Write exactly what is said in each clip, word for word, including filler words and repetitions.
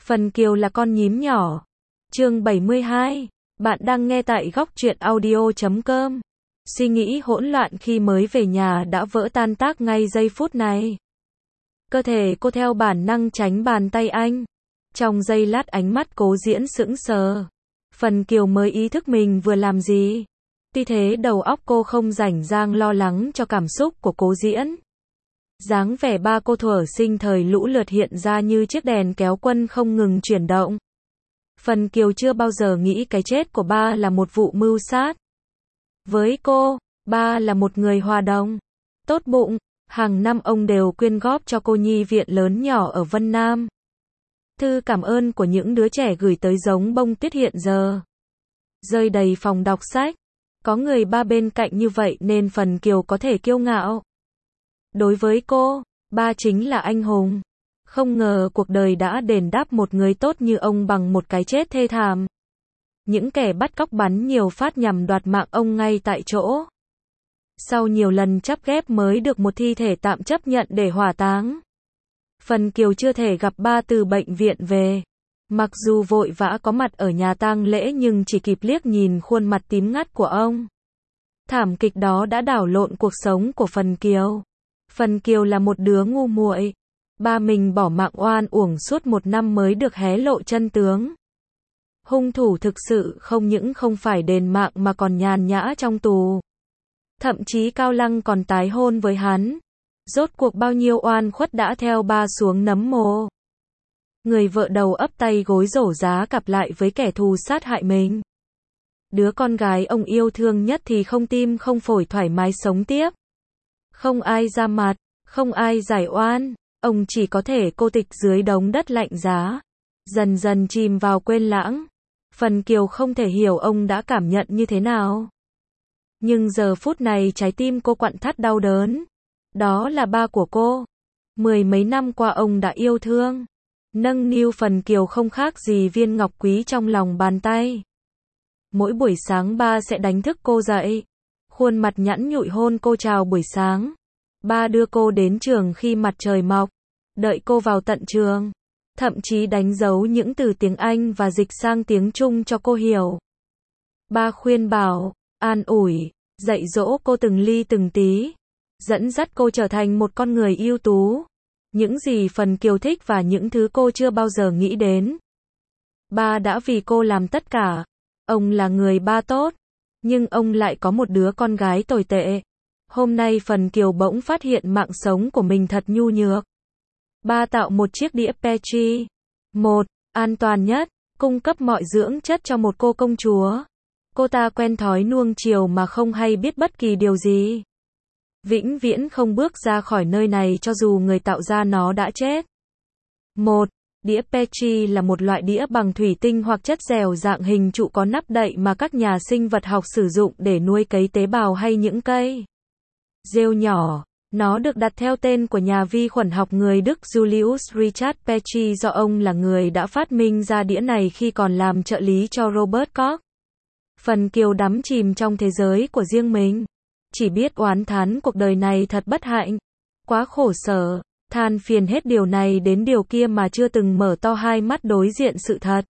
Phần Kiều là con nhím nhỏ. Chương bảy mươi hai. Bạn đang nghe tại góc truyện audio chấm com. Suy nghĩ hỗn loạn khi mới về nhà đã vỡ tan tác ngay giây phút này. Cơ thể cô theo bản năng tránh bàn tay anh. Trong giây lát ánh mắt Cố Diễn sững sờ. Phần Kiều mới ý thức mình vừa làm gì. Tuy thế đầu óc cô không rảnh rang lo lắng cho cảm xúc của Cố Diễn. Dáng vẻ ba cô thuở sinh thời lũ lượt hiện ra như chiếc đèn kéo quân không ngừng chuyển động. Phần Kiều chưa bao giờ nghĩ cái chết của ba là một vụ mưu sát. Với cô, ba là một người hòa đồng, tốt bụng, hàng năm ông đều quyên góp cho cô nhi viện lớn nhỏ ở Vân Nam. Thư cảm ơn của những đứa trẻ gửi tới giống bông tuyết hiện giờ rơi đầy phòng đọc sách. Có người ba bên cạnh như vậy nên Phần Kiều có thể kiêu ngạo. Đối với cô, ba chính là anh hùng. Không ngờ cuộc đời đã đền đáp một người tốt như ông bằng một cái chết thê thảm. Những kẻ bắt cóc bắn nhiều phát nhằm đoạt mạng ông ngay tại chỗ. Sau nhiều lần chắp ghép mới được một thi thể tạm chấp nhận để hỏa táng. Phần Kiều chưa thể gặp ba từ bệnh viện về. Mặc dù vội vã có mặt ở nhà tang lễ nhưng chỉ kịp liếc nhìn khuôn mặt tím ngắt của ông. Thảm kịch đó đã đảo lộn cuộc sống của Phần Kiều. Phần Kiều là một đứa ngu muội. Ba mình bỏ mạng oan uổng suốt một năm mới được hé lộ chân tướng. Hung thủ thực sự không những không phải đền mạng mà còn nhàn nhã trong tù. Thậm chí Cao Lăng còn tái hôn với hắn. Rốt cuộc bao nhiêu oan khuất đã theo ba xuống nấm mồ. Người vợ đầu ấp tay gối rổ giá cặp lại với kẻ thù sát hại mình. Đứa con gái ông yêu thương nhất thì không tim không phổi thoải mái sống tiếp. Không ai ra mặt, không ai giải oan, ông chỉ có thể cô tịch dưới đống đất lạnh giá. Dần dần chìm vào quên lãng. Phần Kiều không thể hiểu ông đã cảm nhận như thế nào. Nhưng giờ phút này trái tim cô quặn thắt đau đớn. Đó là ba của cô. Mười mấy năm qua ông đã yêu thương, nâng niu Phần Kiều không khác gì viên ngọc quý trong lòng bàn tay. Mỗi buổi sáng ba sẽ đánh thức cô dậy. Khuôn mặt nhẵn nhụi hôn cô chào buổi sáng. Ba đưa cô đến trường khi mặt trời mọc. Đợi cô vào tận trường. Thậm chí đánh dấu những từ tiếng Anh và dịch sang tiếng Trung cho cô hiểu. Ba khuyên bảo, an ủi, dạy dỗ cô từng ly từng tí. Dẫn dắt cô trở thành một con người ưu tú. Những gì Phần Kiều thích và những thứ cô chưa bao giờ nghĩ đến. Ba đã vì cô làm tất cả. Ông là người ba tốt. Nhưng ông lại có một đứa con gái tồi tệ. Hôm nay Phần Kiều bỗng phát hiện mạng sống của mình thật nhu nhược. Ba tạo một chiếc đĩa Petri. Một, an toàn nhất, cung cấp mọi dưỡng chất cho một cô công chúa. Cô ta quen thói nuông chiều mà không hay biết bất kỳ điều gì. Vĩnh viễn không bước ra khỏi nơi này cho dù người tạo ra nó đã chết. Một, đĩa Petri là một loại đĩa bằng thủy tinh hoặc chất dẻo dạng hình trụ có nắp đậy mà các nhà sinh vật học sử dụng để nuôi cấy tế bào hay những cây rêu nhỏ. Nó được đặt theo tên của nhà vi khuẩn học người Đức Julius Richard Petri do ông là người đã phát minh ra đĩa này khi còn làm trợ lý cho Robert Koch. Phần Kiều đắm chìm trong thế giới của riêng mình. Chỉ biết oán thán cuộc đời này thật bất hạnh. Quá khổ sở, than phiền hết điều này đến điều kia mà chưa từng mở to hai mắt đối diện sự thật.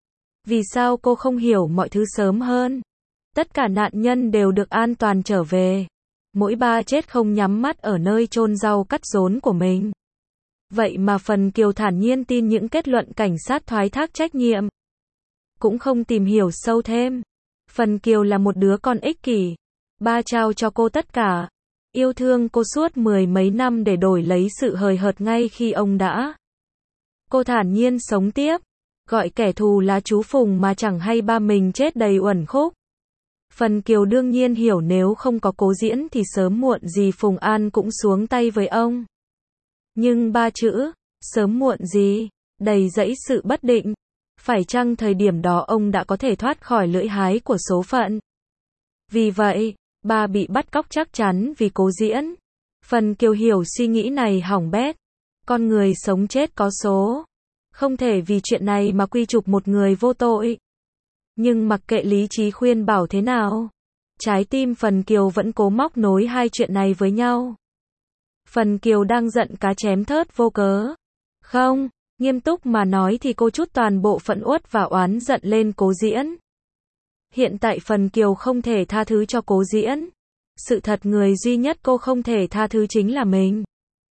Vì sao cô không hiểu mọi thứ sớm hơn? Tất cả nạn nhân đều được an toàn trở về. Mỗi ba chết không nhắm mắt ở nơi chôn rau cắt rốn của mình. Vậy mà Phần Kiều thản nhiên tin những kết luận cảnh sát thoái thác trách nhiệm. Cũng không tìm hiểu sâu thêm. Phần Kiều là một đứa con ích kỷ. Ba trao cho cô tất cả. Yêu thương cô suốt mười mấy năm để đổi lấy sự hời hợt ngay khi ông đã. Cô thản nhiên sống tiếp. Gọi kẻ thù là chú Phùng mà chẳng hay ba mình chết đầy uẩn khúc. Phần Kiều đương nhiên hiểu nếu không có Cố Diễn thì sớm muộn gì Phùng An cũng xuống tay với ông. Nhưng ba chữ, sớm muộn gì, đầy dẫy sự bất định. Phải chăng thời điểm đó ông đã có thể thoát khỏi lưỡi hái của số phận? Vì vậy, ba bị bắt cóc chắc chắn vì Cố Diễn. Phần Kiều hiểu suy nghĩ này hỏng bét. Con người sống chết có số. Không thể vì chuyện này mà quy chụp một người vô tội. Nhưng mặc kệ lý trí khuyên bảo thế nào, trái tim Phần Kiều vẫn cố móc nối hai chuyện này với nhau. Phần Kiều đang giận cá chém thớt vô cớ. Không, Nghiêm túc mà nói thì cô trút toàn bộ phẫn uất và oán giận lên Cố Diễn. Hiện tại Phần Kiều không thể tha thứ cho Cố Diễn. Sự thật người duy nhất cô không thể tha thứ chính là mình.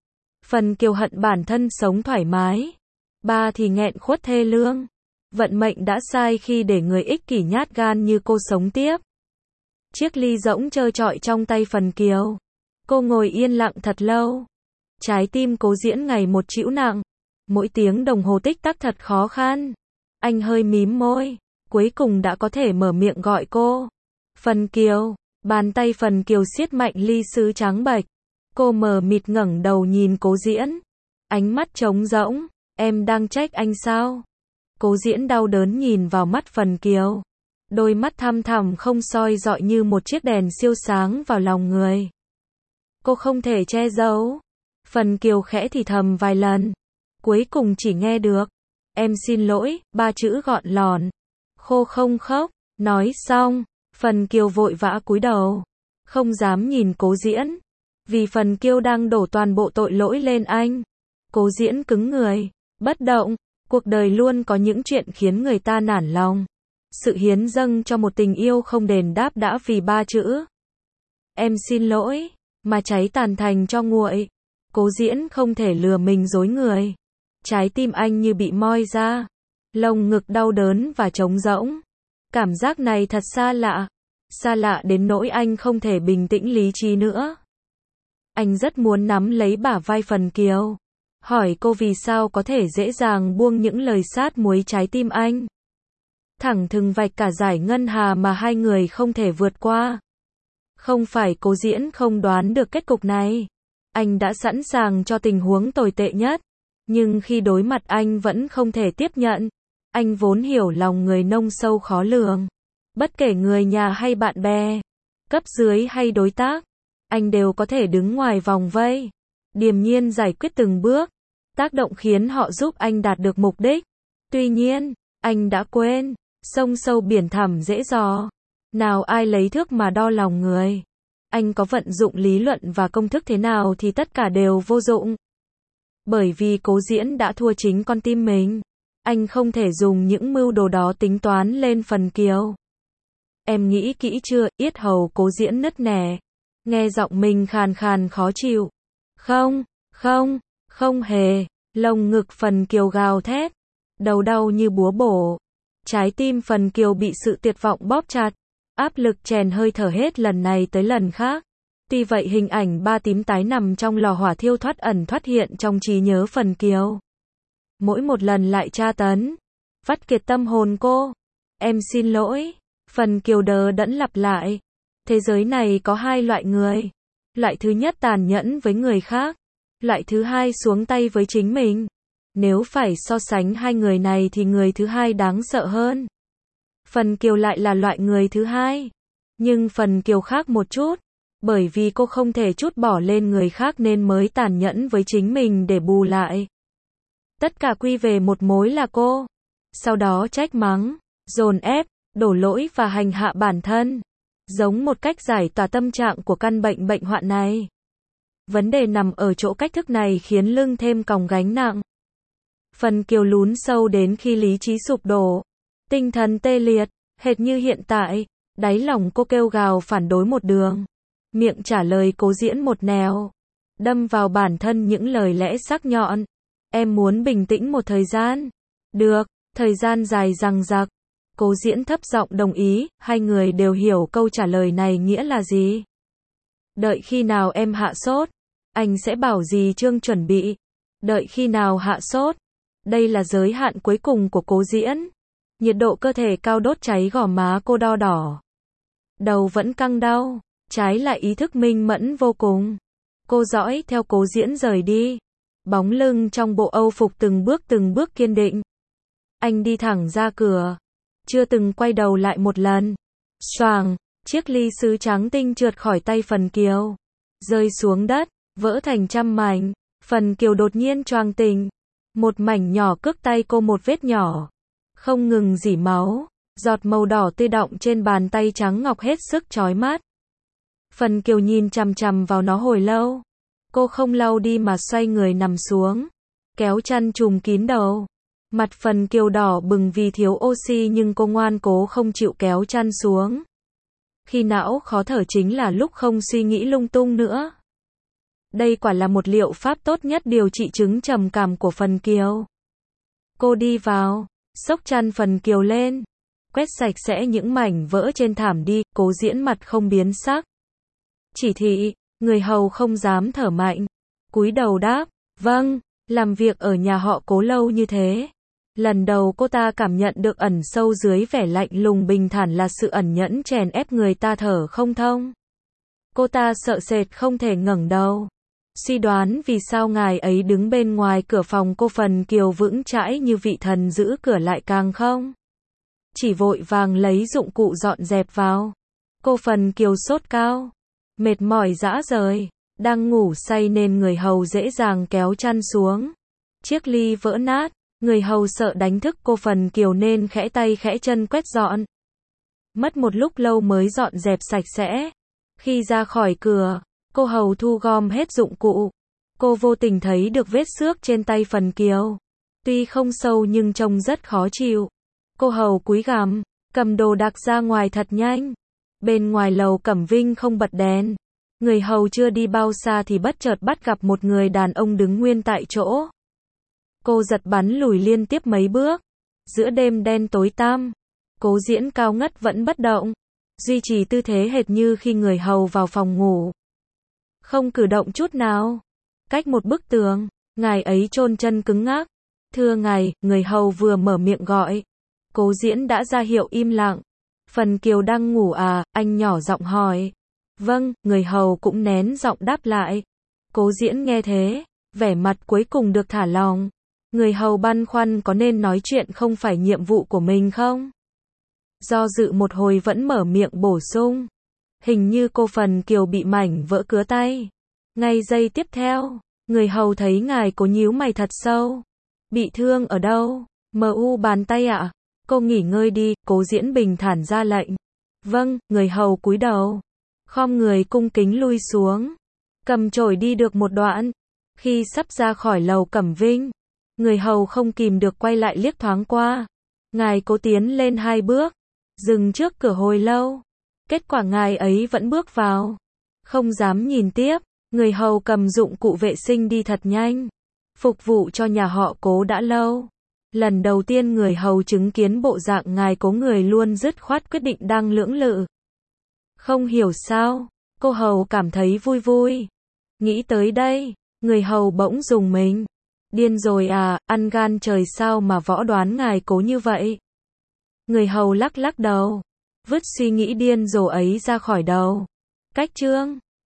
Phần Kiều hận bản thân sống thoải mái. Ba thì nghẹn khuất thê lương. Vận mệnh đã sai khi để người ích kỷ nhát gan như cô sống tiếp. Chiếc ly rỗng trơ trọi trong tay Phần Kiều. Cô ngồi yên lặng thật lâu. Trái tim Cố Diễn ngày một trĩu nặng. Mỗi tiếng đồng hồ tích tắc thật khó khăn. Anh hơi mím môi. Cuối cùng đã có thể mở miệng gọi cô. Phần Kiều. Bàn tay Phần Kiều siết mạnh ly sứ trắng bệch. Cô mờ mịt ngẩng đầu nhìn Cố Diễn. Ánh mắt trống rỗng. Em đang trách anh sao? Cố Diễn đau đớn nhìn vào mắt Phần Kiều. Đôi mắt thăm thẳm không soi rọi như một chiếc đèn siêu sáng vào lòng người. Cô không thể che giấu. Phần Kiều khẽ thì thầm vài lần. Cuối cùng chỉ nghe được. Em xin lỗi, ba chữ gọn lòn. Khô không khóc. Nói xong, Phần Kiều vội vã cúi đầu. Không dám nhìn Cố Diễn. Vì Phần Kiều đang đổ toàn bộ tội lỗi lên anh. Cố Diễn cứng người. Bất động. Cuộc đời luôn có những chuyện khiến người ta nản lòng. Sự hiến dâng cho một tình yêu không đền đáp đã vì ba chữ. Em xin lỗi. Mà cháy tàn thành cho nguội. Cố Diễn không thể lừa mình dối người. Trái tim anh như bị moi ra. Lồng ngực đau đớn và trống rỗng. Cảm giác này thật xa lạ. Xa lạ đến nỗi anh không thể bình tĩnh lý trí nữa. Anh rất muốn nắm lấy bả vai Phần Kiều. Hỏi cô vì sao có thể dễ dàng buông những lời sát muối trái tim anh. Thẳng thừng vạch cả dải ngân hà mà hai người không thể vượt qua. Không phải Cố Diễn không đoán được kết cục này. Anh đã sẵn sàng cho tình huống tồi tệ nhất. Nhưng khi đối mặt anh vẫn không thể tiếp nhận. Anh vốn hiểu lòng người nông sâu khó lường. Bất kể người nhà hay bạn bè, cấp dưới hay đối tác, anh đều có thể đứng ngoài vòng vây. Điềm nhiên giải quyết từng bước. Tác động khiến họ giúp anh đạt được mục đích. Tuy nhiên, anh đã quên. Sông sâu biển thẳm dễ dò. Nào ai lấy thước mà đo lòng người. Anh có vận dụng lý luận và công thức thế nào thì tất cả đều vô dụng. Bởi vì Cố Diễn đã thua chính con tim mình. Anh không thể dùng những mưu đồ đó tính toán lên Phần Kiều. Em nghĩ kỹ chưa? Yết hầu Cố Diễn nứt nẻ. Nghe giọng mình khàn khàn khó chịu. Không, không, không hề. Lồng ngực Phần Kiều gào thét. Đầu đau như búa bổ. Trái tim Phần Kiều bị sự tuyệt vọng bóp chặt. Áp lực chèn hơi thở hết lần này tới lần khác. Tuy vậy hình ảnh ba tím tái nằm trong lò hỏa thiêu thoát ẩn thoát hiện trong trí nhớ Phần Kiều. Mỗi một lần lại tra tấn. Vắt kiệt tâm hồn cô. Em xin lỗi. Phần Kiều đờ đẫn lặp lại. Thế giới này có hai loại người. Loại thứ nhất tàn nhẫn với người khác. Loại thứ hai xuống tay với chính mình. Nếu phải so sánh hai người này thì người thứ hai đáng sợ hơn. Phần Kiều lại là loại người thứ hai. Nhưng Phần Kiều khác một chút. Bởi vì cô không thể trút bỏ lên người khác nên mới tàn nhẫn với chính mình để bù lại. Tất cả quy về một mối là cô. Sau đó trách mắng, dồn ép, đổ lỗi và hành hạ bản thân. Giống một cách giải tỏa tâm trạng của căn bệnh bệnh hoạn này. Vấn đề nằm ở chỗ cách thức này khiến lưng thêm còng gánh nặng. Phần Kiều lún sâu đến khi lý trí sụp đổ. Tinh thần tê liệt, hệt như hiện tại. Đáy lòng cô kêu gào phản đối một đường. Miệng trả lời Cố Diễn một nẻo. Đâm vào bản thân những lời lẽ sắc nhọn. Em muốn bình tĩnh một thời gian. Được, thời gian dài dằng dặc. Cố Diễn thấp giọng đồng ý, hai người đều hiểu câu trả lời này nghĩa là gì. Đợi khi nào em hạ sốt, anh sẽ bảo dì Trương chuẩn bị. Đợi khi nào hạ sốt. Đây là giới hạn cuối cùng của Cố Diễn. Nhiệt độ cơ thể cao đốt cháy gò má cô đo đỏ. Đầu vẫn căng đau, trái lại ý thức minh mẫn vô cùng. Cô dõi theo Cố Diễn rời đi. Bóng lưng trong bộ Âu phục từng bước từng bước kiên định. Anh đi thẳng ra cửa. Chưa từng quay đầu lại một lần. Xoàng, chiếc ly sứ trắng tinh trượt khỏi tay Phần Kiều. Rơi xuống đất, vỡ thành trăm mảnh. Phần Kiều đột nhiên choàng tỉnh. Một mảnh nhỏ cước tay cô một vết nhỏ. Không ngừng rỉ máu. Giọt màu đỏ tươi đọng trên bàn tay trắng ngọc hết sức chói mắt. Phần Kiều nhìn chằm chằm vào nó hồi lâu. Cô không lau đi mà xoay người nằm xuống. kéo chăn trùm kín đầu. Mặt Phần Kiều đỏ bừng vì thiếu oxy nhưng cô ngoan cố không chịu kéo chăn xuống. Khi não khó thở chính là lúc không suy nghĩ lung tung nữa. Đây quả là một liệu pháp tốt nhất điều trị chứng trầm cảm của Phần Kiều. Cô đi vào, xốc chăn Phần Kiều lên, quét sạch sẽ những mảnh vỡ trên thảm đi, Cố Diễn mặt không biến sắc. Chỉ thị, người hầu không dám thở mạnh, cúi đầu đáp, vâng, làm việc ở nhà họ Cố lâu như thế. Lần đầu cô ta cảm nhận được ẩn sâu dưới vẻ lạnh lùng bình thản là sự ẩn nhẫn chèn ép người ta thở không thông. Cô ta sợ sệt không thể ngẩng đầu. Suy đoán vì sao ngài ấy đứng bên ngoài cửa phòng cô Phần Kiều vững chãi như vị thần giữ cửa lại càng không. Chỉ vội vàng lấy dụng cụ dọn dẹp vào. Cô Phần Kiều sốt cao, mệt mỏi rã rời, đang ngủ say nên người hầu dễ dàng kéo chăn xuống. Chiếc ly vỡ nát, người hầu sợ đánh thức cô Phần Kiều nên khẽ tay khẽ chân quét dọn. Mất một lúc lâu mới dọn dẹp sạch sẽ. Khi ra khỏi cửa, cô hầu thu gom hết dụng cụ. Cô vô tình thấy được vết xước trên tay Phần Kiều. Tuy không sâu nhưng trông rất khó chịu. Cô hầu cúi gằm, cầm đồ đạc ra ngoài thật nhanh. Bên ngoài lầu Cẩm Vinh không bật đèn. Người hầu chưa đi bao xa thì bất chợt bắt gặp một người đàn ông đứng nguyên tại chỗ. Cô giật bắn lùi liên tiếp mấy bước. Giữa đêm đen tối tăm, Cố Diễn cao ngất vẫn bất động, duy trì tư thế hệt như khi người hầu vào phòng ngủ. Không cử động chút nào. Cách một bức tường, ngài ấy chôn chân cứng ngắc. Thưa ngài, người hầu vừa mở miệng gọi. Cố Diễn đã ra hiệu im lặng. Phần Kiều đang ngủ à, anh nhỏ giọng hỏi. Vâng, người hầu cũng nén giọng đáp lại. Cố Diễn nghe thế, vẻ mặt cuối cùng được thả lỏng. Người hầu băn khoăn có nên nói chuyện không phải nhiệm vụ của mình không? Do dự một hồi vẫn mở miệng bổ sung. Hình như cô Phần Kiều bị mảnh vỡ cứa tay. Ngay giây tiếp theo, người hầu thấy ngài Cố nhíu mày thật sâu. Bị thương ở đâu? Mờ u bàn tay ạ. À? Cô nghỉ ngơi đi, Cố Diễn bình thản ra lệnh. Vâng, người hầu cúi đầu. Khom người cung kính lui xuống. Cầm chổi đi được một đoạn. Khi sắp ra khỏi lầu Cẩm Vinh, người hầu không kìm được quay lại liếc thoáng qua. Ngài Cố tiến lên hai bước, dừng trước cửa hồi lâu. Kết quả ngài ấy vẫn bước vào. Không dám nhìn tiếp, người hầu cầm dụng cụ vệ sinh đi thật nhanh. Phục vụ cho nhà họ Cố đã lâu. Lần đầu tiên người hầu chứng kiến bộ dạng ngài Cố người luôn dứt khoát quyết định đang lưỡng lự. Không hiểu sao, cô hầu cảm thấy vui vui. Nghĩ tới đây, người hầu bỗng rùng mình. Điên rồi à, ăn gan trời sao mà võ đoán ngài Cố như vậy. Người hầu lắc lắc đầu, vứt suy nghĩ điên rồ ấy ra khỏi đầu. Cách chương